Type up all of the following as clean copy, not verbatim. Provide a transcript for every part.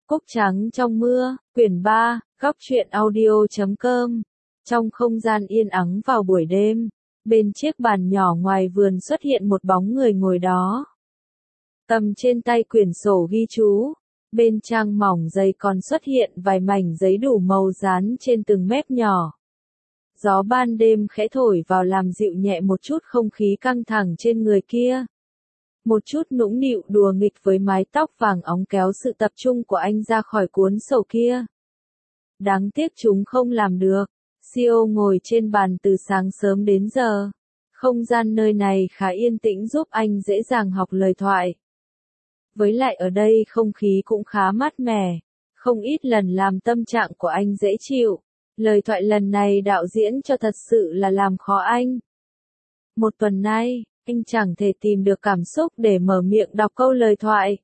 Cúc trắng trong mưa, quyển 3, góc truyện audio.com. Trong không gian yên ắng vào buổi đêm, bên chiếc bàn nhỏ ngoài vườn xuất hiện một bóng người ngồi đó. Cầm trên tay quyển sổ ghi chú, bên trang mỏng dày còn xuất hiện vài mảnh giấy đủ màu dán trên từng mép nhỏ. Gió ban đêm khẽ thổi vào làm dịu nhẹ một chút không khí căng thẳng trên người kia. Một chút nũng nịu đùa nghịch với mái tóc vàng óng kéo sự tập trung của anh ra khỏi cuốn sổ kia. Đáng tiếc chúng không làm được. Sio ngồi trên bàn từ sáng sớm đến giờ. Không gian nơi này khá yên tĩnh giúp anh dễ dàng học lời thoại. Với lại ở đây không khí cũng khá mát mẻ, không ít lần làm tâm trạng của anh dễ chịu. Lời thoại lần này đạo diễn cho thật sự là làm khó anh. Một tuần nay, anh chẳng thể tìm được cảm xúc để mở miệng đọc câu lời thoại.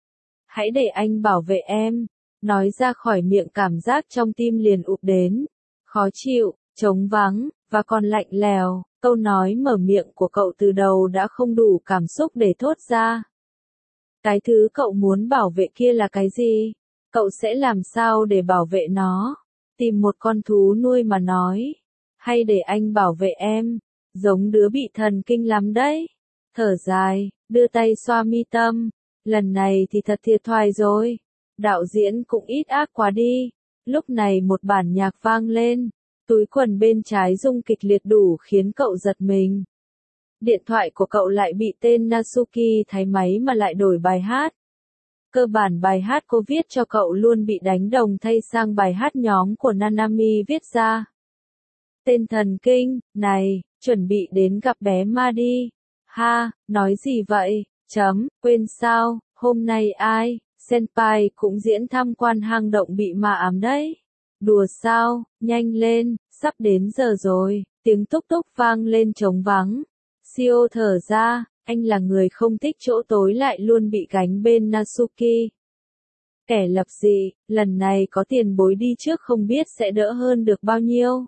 Hãy để anh bảo vệ em. Nói ra khỏi miệng cảm giác trong tim liền ụp đến. Khó chịu, trống vắng, và còn lạnh lèo. Câu nói mở miệng của cậu từ đầu đã không đủ cảm xúc để thốt ra. Cái thứ cậu muốn bảo vệ kia là cái gì? Cậu sẽ làm sao để bảo vệ nó? Tìm một con thú nuôi mà nói. Hay để anh bảo vệ em? Giống đứa bị thần kinh lắm đấy. Thở dài, đưa tay xoa mi tâm. Lần này thì thật thiệt thòi rồi. Đạo diễn cũng ít ác quá đi. Lúc này một bản nhạc vang lên. Túi quần bên trái rung kịch liệt đủ khiến cậu giật mình. Điện thoại của cậu lại bị tên Natsuki thay máy mà lại đổi bài hát. Cơ bản bài hát cô viết cho cậu luôn bị đánh đồng thay sang bài hát nhóm của Nanami viết ra. Tên thần kinh, này, chuẩn bị đến gặp bé ma đi. Ha, nói gì vậy? Quên sao, hôm nay ai? Senpai cũng diễn tham quan hang động bị ma ám đấy. Đùa sao, nhanh lên, sắp đến giờ rồi. Tiếng túc túc vang lên trống vắng. Sio thở ra, anh là người không thích chỗ tối lại luôn bị gánh bên Natsuki. Kẻ lập dị, lần này có tiền bối đi trước không biết sẽ đỡ hơn được bao nhiêu.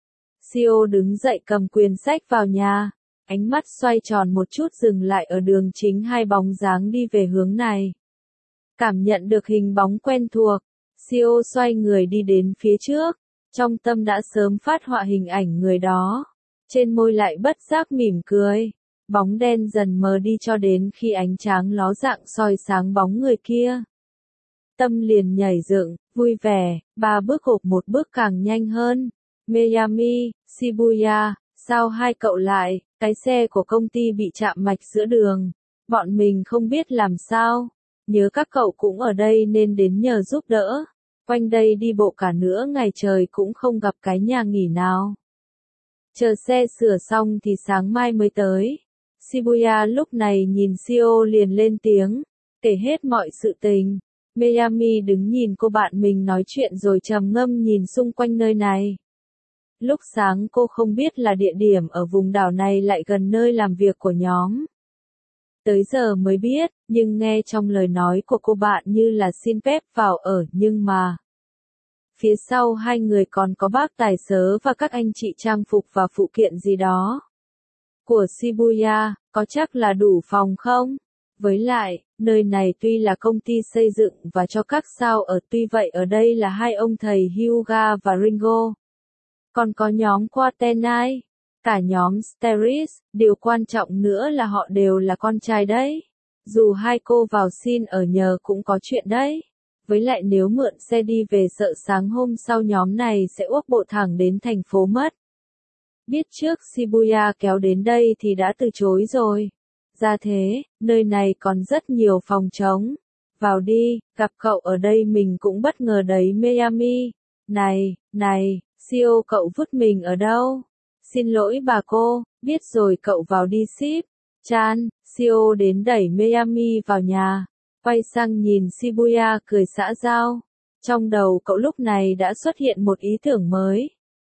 Sio đứng dậy cầm quyển sách vào nhà, ánh mắt xoay tròn một chút dừng lại ở đường chính hai bóng dáng đi về hướng này. Cảm nhận được hình bóng quen thuộc, Sio xoay người đi đến phía trước, trong tâm đã sớm phát họa hình ảnh người đó. Trên môi lại bất giác mỉm cười, bóng đen dần mờ đi cho đến khi ánh tráng ló dạng soi sáng bóng người kia. Tâm liền nhảy dựng, vui vẻ, 3 bước hộp một bước càng nhanh hơn. Miami, Shibuya, sao hai cậu lại, cái xe của công ty bị chạm mạch giữa đường. Bọn mình không biết làm sao, nhớ các cậu cũng ở đây nên đến nhờ giúp đỡ. Quanh đây đi bộ cả nửa ngày trời cũng không gặp cái nhà nghỉ nào. Chờ xe sửa xong thì sáng mai mới tới. Shibuya lúc này nhìn Sio liền lên tiếng, kể hết mọi sự tình. Miami đứng nhìn cô bạn mình nói chuyện rồi trầm ngâm nhìn xung quanh nơi này. Lúc sáng cô không biết là địa điểm ở vùng đảo này lại gần nơi làm việc của nhóm. Tới giờ mới biết, nhưng nghe trong lời nói của cô bạn như là xin phép vào ở nhưng mà. Phía sau hai người còn có bác tài xế và các anh chị trang phục và phụ kiện gì đó. Của Shibuya, có chắc là đủ phòng không? Với lại, nơi này tuy là công ty xây dựng và cho các sao ở tuy vậy ở đây là hai ông thầy Hyuga và Ringo. Còn có nhóm Quatenai, cả nhóm Steris, điều quan trọng nữa là họ đều là con trai đấy. Dù hai cô vào xin ở nhờ cũng có chuyện đấy. Với lại nếu mượn xe đi về sợ sáng hôm sau nhóm này sẽ úp bộ thẳng đến thành phố mất. Biết trước Shibuya kéo đến đây thì đã từ chối rồi. Ra thế, nơi này còn rất nhiều phòng trống. Vào đi, gặp cậu ở đây mình cũng bất ngờ đấy Miami. Này, Sio cậu vứt mình ở đâu? Xin lỗi bà cô, biết rồi cậu vào đi ship. Chan, Sio đến đẩy Miami vào nhà. Quay sang nhìn Shibuya cười xã giao. Trong đầu cậu lúc này đã xuất hiện một ý tưởng mới.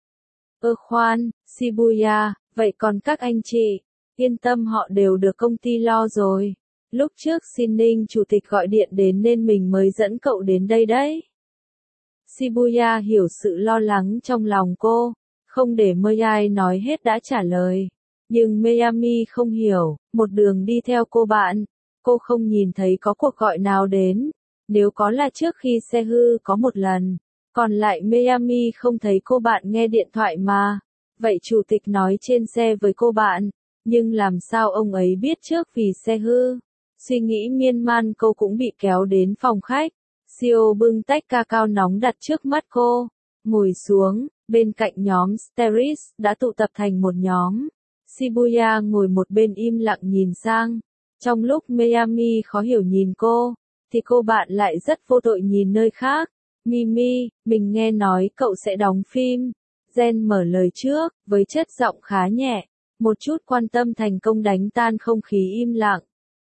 Khoan, Shibuya, vậy còn các anh chị? Yên tâm họ đều được công ty lo rồi. Lúc trước xin Ninh chủ tịch gọi điện đến nên mình mới dẫn cậu đến đây đấy. Shibuya hiểu sự lo lắng trong lòng cô, không để Miai nói hết đã trả lời. Nhưng Miami không hiểu, một đường đi theo cô bạn, cô không nhìn thấy có cuộc gọi nào đến. Nếu có là trước khi xe hư có một lần. Còn lại Miami không thấy cô bạn nghe điện thoại mà. Vậy chủ tịch nói trên xe với cô bạn. Nhưng làm sao ông ấy biết trước vì xe hư? Suy nghĩ miên man cô cũng bị kéo đến phòng khách. CEO bưng tách cacao nóng đặt trước mắt cô. Ngồi xuống, bên cạnh nhóm Steris đã tụ tập thành một nhóm. Shibuya ngồi một bên im lặng nhìn sang. Trong lúc Miami khó hiểu nhìn cô, thì cô bạn lại rất vô tội nhìn nơi khác. Mimi, mình nghe nói cậu sẽ đóng phim. Jen mở lời trước, với chất giọng khá nhẹ. Một chút quan tâm thành công đánh tan không khí im lặng.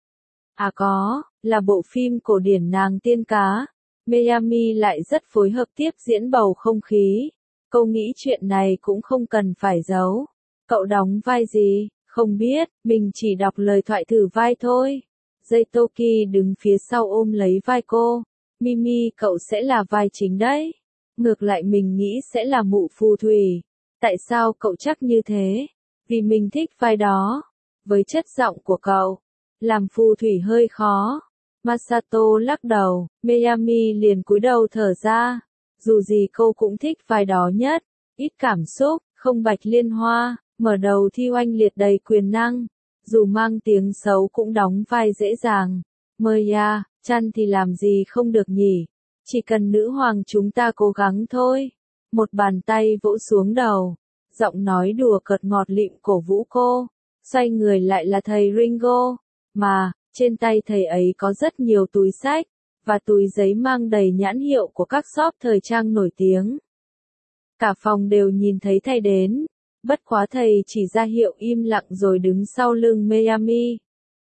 À có, là bộ phim cổ điển nàng tiên cá. Miami lại rất phối hợp tiếp diễn bầu không khí. Cô nghĩ chuyện này cũng không cần phải giấu. Cậu đóng vai gì? Không biết, mình chỉ đọc lời thoại thử vai thôi. Toki đứng phía sau ôm lấy vai cô. Mimi, cậu sẽ là vai chính đấy. Ngược lại mình nghĩ sẽ là mụ phù thủy. Tại sao cậu chắc như thế? Vì mình thích vai đó. Với chất giọng của cậu, làm phù thủy hơi khó. Masato lắc đầu, Miami liền cúi đầu thở ra. Dù gì cô cũng thích vai đó nhất. Ít cảm xúc, không bạch liên hoa, mở đầu thi oanh liệt đầy quyền năng. Dù mang tiếng xấu cũng đóng vai dễ dàng. Maya, chăn thì làm gì không được nhỉ? Chỉ cần nữ hoàng chúng ta cố gắng thôi. Một bàn tay vỗ xuống đầu. Giọng nói đùa cợt ngọt lịm cổ vũ cô. Xoay người lại là thầy Ringo. Mà, trên tay thầy ấy có rất nhiều túi sách, và túi giấy mang đầy nhãn hiệu của các shop thời trang nổi tiếng. Cả phòng đều nhìn thấy thầy đến. Bất quá thầy chỉ ra hiệu im lặng rồi đứng sau lưng Miami.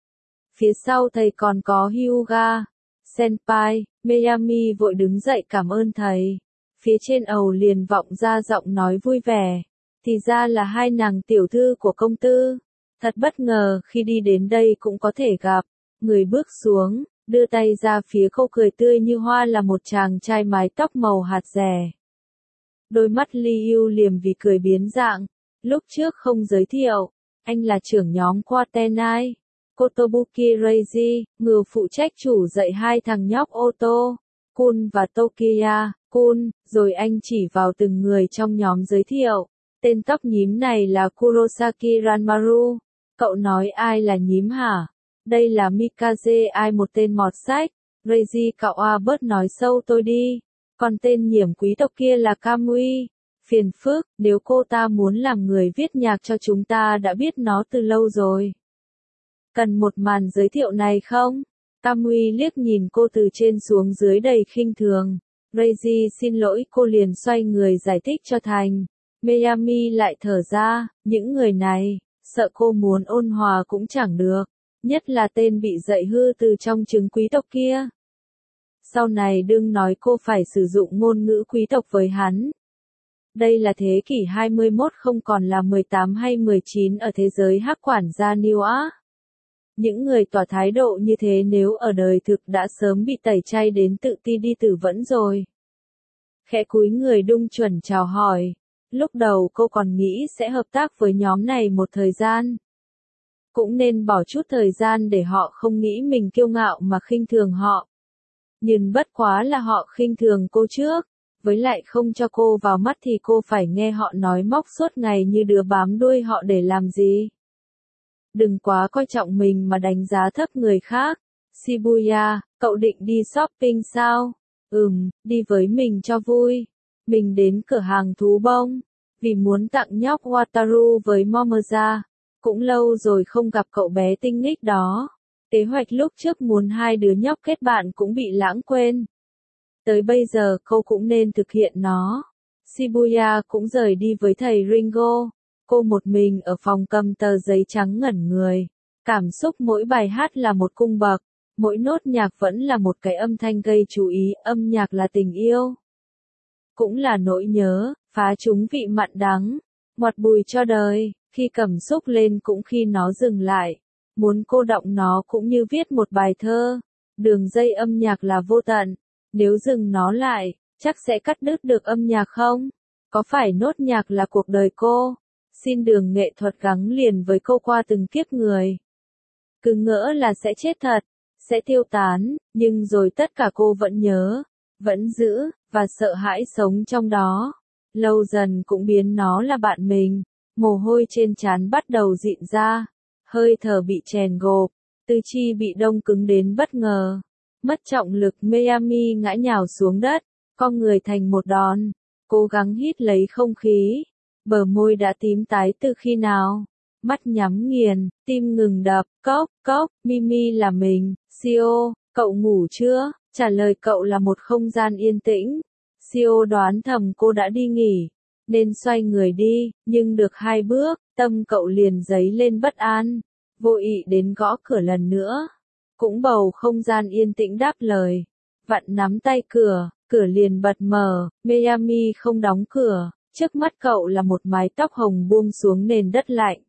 Phía sau thầy còn có Hyuga. Senpai, Miami vội đứng dậy cảm ơn thầy. Phía trên ầu liền vọng ra giọng nói vui vẻ. Thì ra là hai nàng tiểu thư của công tư. Thật bất ngờ khi đi đến đây cũng có thể gặp. Người bước xuống, đưa tay ra phía cô cười tươi như hoa là một chàng trai mái tóc màu hạt rẻ. Đôi mắt Liu liềm vì cười biến dạng. Lúc trước không giới thiệu, anh là trưởng nhóm Quatenai. Kotobuki Reiji, người phụ trách chủ dạy hai thằng nhóc ô tô, Kun và Tokiya. Kun, rồi anh chỉ vào từng người trong nhóm giới thiệu. Tên tóc nhím này là Kurosaki Ranmaru. Cậu nói ai là nhím hả? Đây là Mikaze, ai một tên mọt sách. Reiji, cậu bớt nói sâu tôi đi. Còn tên nhiểm quý tộc kia là Kamui. Phiền phức, nếu cô ta muốn làm người viết nhạc cho chúng ta đã biết nó từ lâu rồi. Cần một màn giới thiệu này không? Kamui liếc nhìn cô từ trên xuống dưới đầy khinh thường. Reiji xin lỗi, cô liền xoay người giải thích cho thành. Miami lại thở ra, những người này, sợ cô muốn ôn hòa cũng chẳng được. Nhất là tên bị dạy hư từ trong trứng quý tộc kia. Sau này đừng nói cô phải sử dụng ngôn ngữ quý tộc với hắn. Đây là thế kỷ 21 không còn là 18 hay 19 ở thế giới hắc quản gia New Á. Những người tỏ thái độ như thế nếu ở đời thực đã sớm bị tẩy chay đến tự ti đi tử vẫn rồi. Khẽ cúi người đung chuẩn chào hỏi. Lúc đầu cô còn nghĩ sẽ hợp tác với nhóm này một thời gian. Cũng nên bỏ chút thời gian để họ không nghĩ mình kiêu ngạo mà khinh thường họ. Nhưng bất quá là họ khinh thường cô trước. Với lại không cho cô vào mắt thì cô phải nghe họ nói móc suốt ngày như đứa bám đuôi họ để làm gì. Đừng quá coi trọng mình mà đánh giá thấp người khác. Shibuya, cậu định đi shopping sao? Đi với mình cho vui. Mình đến cửa hàng thú bông. Vì muốn tặng nhóc Wataru với Momoza. Cũng lâu rồi không gặp cậu bé tinh nghịch đó. Kế hoạch lúc trước muốn hai đứa nhóc kết bạn cũng bị lãng quên. Tới bây giờ cô cũng nên thực hiện nó. Shibuya cũng rời đi với thầy Ringo. Cô một mình ở phòng cầm tờ giấy trắng ngẩn người. Cảm xúc mỗi bài hát là một cung bậc. Mỗi nốt nhạc vẫn là một cái âm thanh gây chú ý. Âm nhạc là tình yêu. Cũng là nỗi nhớ, phá chúng vị mặn đắng. Ngoặt bùi cho đời, khi cầm xúc lên cũng khi nó dừng lại. Muốn cô đọng nó cũng như viết một bài thơ. Đường dây âm nhạc là vô tận. Nếu dừng nó lại, chắc sẽ cắt đứt được âm nhạc không? Có phải nốt nhạc là cuộc đời cô? Xin đường nghệ thuật gắn liền với cô qua từng kiếp người. Cứ ngỡ là sẽ chết thật. sẽ tiêu tán, nhưng rồi tất cả cô vẫn nhớ, vẫn giữ, và sợ hãi sống trong đó. Lâu dần cũng biến nó là bạn mình, mồ hôi trên trán bắt đầu dịn ra, hơi thở bị chèn gộp, tứ chi bị đông cứng đến bất ngờ. Mất trọng lực, Miami ngã nhào xuống đất, con người thành một đòn, cố gắng hít lấy không khí, bờ môi đã tím tái từ khi nào. Mắt nhắm nghiền, tim ngừng đập, cốc, cốc, Mimi là mình, Sio, cậu ngủ chưa? Trả lời cậu là một không gian yên tĩnh. Sio đoán thầm cô đã đi nghỉ, nên xoay người đi, nhưng được 2 bước, tâm cậu liền dấy lên bất an, vô ý đến gõ cửa lần nữa. Cũng bầu không gian yên tĩnh đáp lời, vặn nắm tay cửa, cửa liền bật mở, Miami không đóng cửa, trước mắt cậu là một mái tóc hồng buông xuống nền đất lạnh.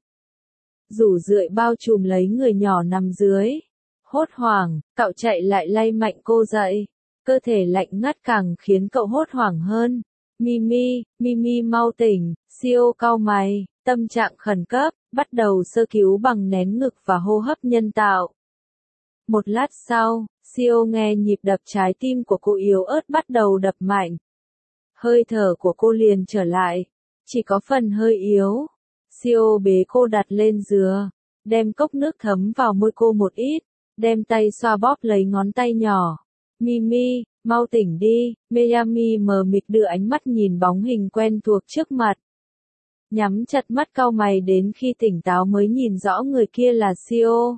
Rủ rượi bao trùm lấy người nhỏ nằm dưới. Hốt hoảng, cậu chạy lại lay mạnh cô dậy. Cơ thể lạnh ngắt càng khiến cậu hốt hoảng hơn. Mimi, Mimi mau tỉnh, Sio cau mày, tâm trạng khẩn cấp, bắt đầu sơ cứu bằng nén ngực và hô hấp nhân tạo. Một lát sau, Sio nghe nhịp đập trái tim của cô yếu ớt bắt đầu đập mạnh. Hơi thở của cô liền trở lại, chỉ có phần hơi yếu. Sio bế cô đặt lên giường, đem cốc nước thấm vào môi cô một ít, đem tay xoa bóp lấy ngón tay nhỏ. Mimi, mau tỉnh đi, Miami mờ mịt đưa ánh mắt nhìn bóng hình quen thuộc trước mặt. Nhắm chặt mắt cau mày đến khi tỉnh táo mới nhìn rõ người kia là Sio.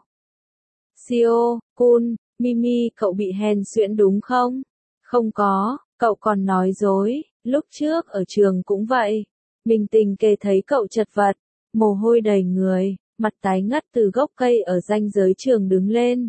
Sio, Kun, Mimi, cậu bị hèn suyễn đúng không? Không có, cậu còn nói dối, lúc trước ở trường cũng vậy. Mình tình cờ thấy cậu chật vật, mồ hôi đầy người, mặt tái ngắt từ gốc cây ở ranh giới trường đứng lên.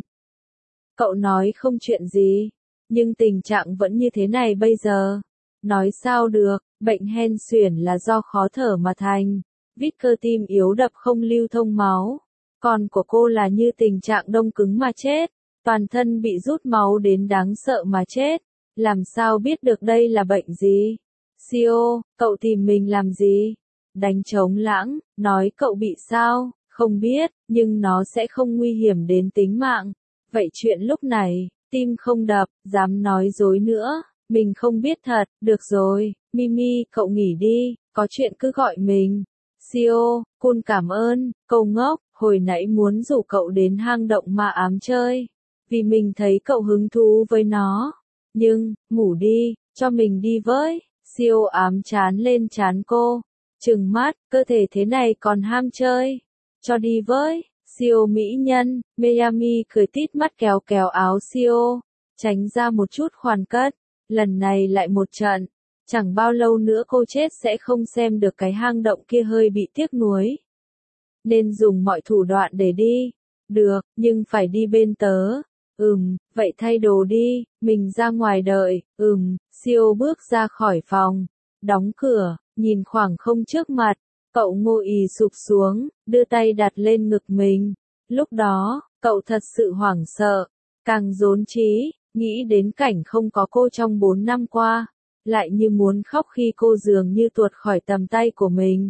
Cậu nói không chuyện gì, nhưng tình trạng vẫn như thế này bây giờ. Nói sao được, bệnh hen suyễn là do khó thở mà thành, vít cơ tim yếu đập không lưu thông máu. Còn của cô là như tình trạng đông cứng mà chết, toàn thân bị rút máu đến đáng sợ mà chết. Làm sao biết được đây là bệnh gì? Sio, cậu tìm mình làm gì? Đánh trống lãng, nói cậu bị sao? Không biết, nhưng nó sẽ không nguy hiểm đến tính mạng. Vậy chuyện lúc này, tim không đập, dám nói dối nữa. Mình không biết thật, được rồi, Mimi, cậu nghỉ đi, có chuyện cứ gọi mình. Sio, Kun cảm ơn, câu ngốc, hồi nãy muốn rủ cậu đến hang động ma ám chơi. Vì mình thấy cậu hứng thú với nó. Nhưng, ngủ đi, cho mình đi với. Sio ám chán lên trán cô. Trừng mắt, cơ thể thế này còn ham chơi. Cho đi với. Sio mỹ nhân, Miami cười tít mắt kéo kéo áo Sio. Tránh ra một chút khoan cất. Lần này lại một trận. Chẳng bao lâu nữa cô chết sẽ không xem được cái hang động kia, hơi bị tiếc nuối. Nên dùng mọi thủ đoạn để đi. Được, nhưng phải đi bên tớ. Vậy thay đồ đi, mình ra ngoài đợi. Sio bước ra khỏi phòng. Đóng cửa, nhìn khoảng không trước mặt. Cậu ngồi ì sụp xuống, đưa tay đặt lên ngực mình. Lúc đó, cậu thật sự hoảng sợ. Càng rối trí, nghĩ đến cảnh không có cô trong 4 năm qua. Lại như muốn khóc khi cô dường như tuột khỏi tầm tay của mình.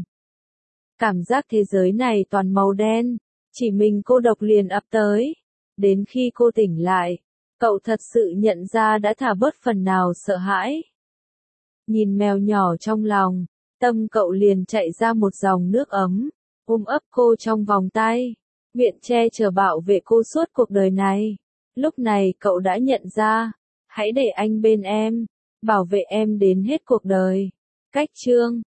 Cảm giác thế giới này toàn màu đen, chỉ mình cô độc liền ập tới. Đến khi cô tỉnh lại, cậu thật sự nhận ra đã thả bớt phần nào sợ hãi. Nhìn mèo nhỏ trong lòng, tâm cậu liền chạy ra một dòng nước ấm, ôm ấp cô trong vòng tay, nguyện che chở bảo vệ cô suốt cuộc đời này. Lúc này cậu đã nhận ra, hãy để anh bên em, bảo vệ em đến hết cuộc đời. Cách chương